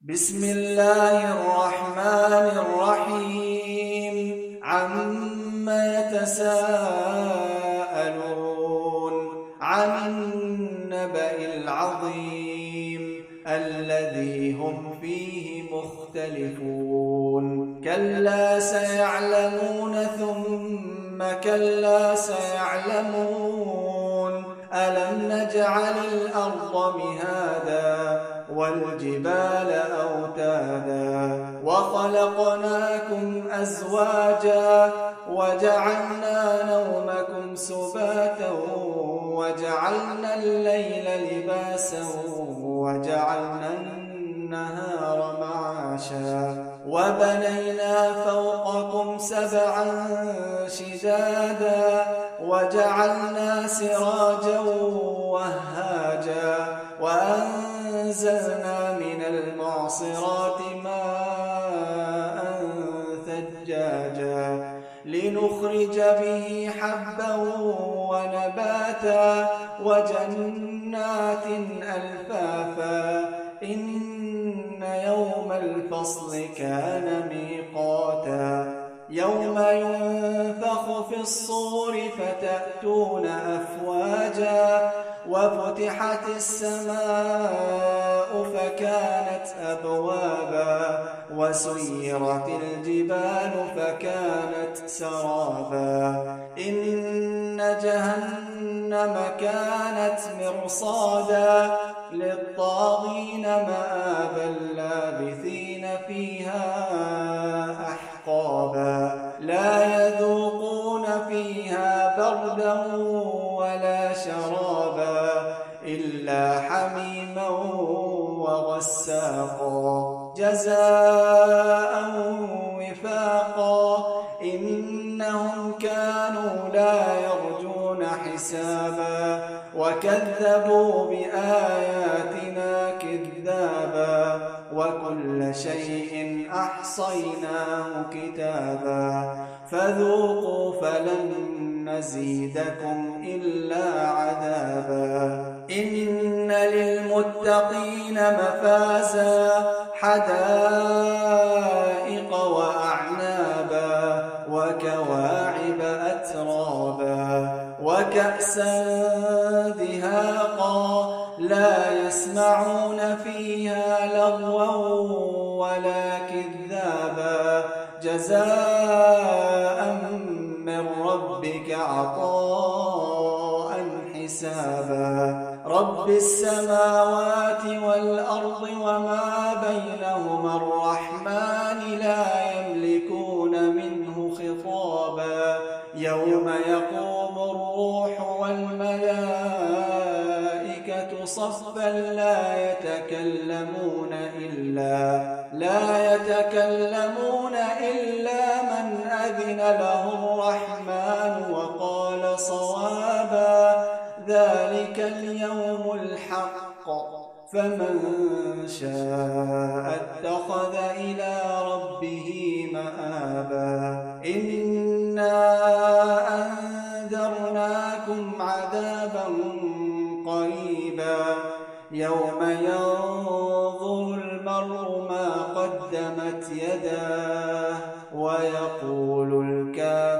بسم الله الرحمن الرحيم عما يتساءلون عن النبأ العظيم الذي هم فيه مختلفون كلا سيعلمون ثم كلا سيعلمون ألم نجعل الأرض مهادا والجبال أوتادا وخلقناكم أزواجا وجعلنا نومكم سباتا وجعلنا الليل لباسا وجعلنا النهار معاشا وبنينا فوقكم سبعا شدادا وجعلنا سراجا وهاجا وأنزلنا من المعصرات ماء ثجاجا لنخرج به حبا ونباتا وجنات ألفافا إن يوم الفصل كان ميقاتا يوم ينفخ في الصور فتأتون أفواجا وفتحت السماء فكانت أبوابا وسيرت الجبال فكانت سرابا إن جهنم كانت مرصادا للطاغين مآبا لابثين فيها أحقابا لا يذوقون فيها بردا ولا شرابا إلا حميما وغساقا جزاء وفاقا إنهم كانوا لا يرجون حسابا وكذبوا بآياتنا كذابا وكل شيء أحصيناه كتابا فذوقوا فلن نزيدكم إلا عذابا إن للمتقين مفازا حدائق وأعنابا وكواعب أترابا وكأسا دهاقا لا يسمعون فيها لغوا ولا كذابا جزاء من ربك عطاء حسابا رب السماوات والأرض وما بينهما الرحمن لا يملكون منه خطابا يوم يقوم الروح والملائكة صفا لا يتكلمون إلا من أذن له الرحمن وقال صوابا ذلك اليوم الحق فمن شاء اتخذ إلى ربه مآبا إنا أنذرناكم عذابا قريبا يوم ينظر المرء ما قدمت يداه ويقول الكافر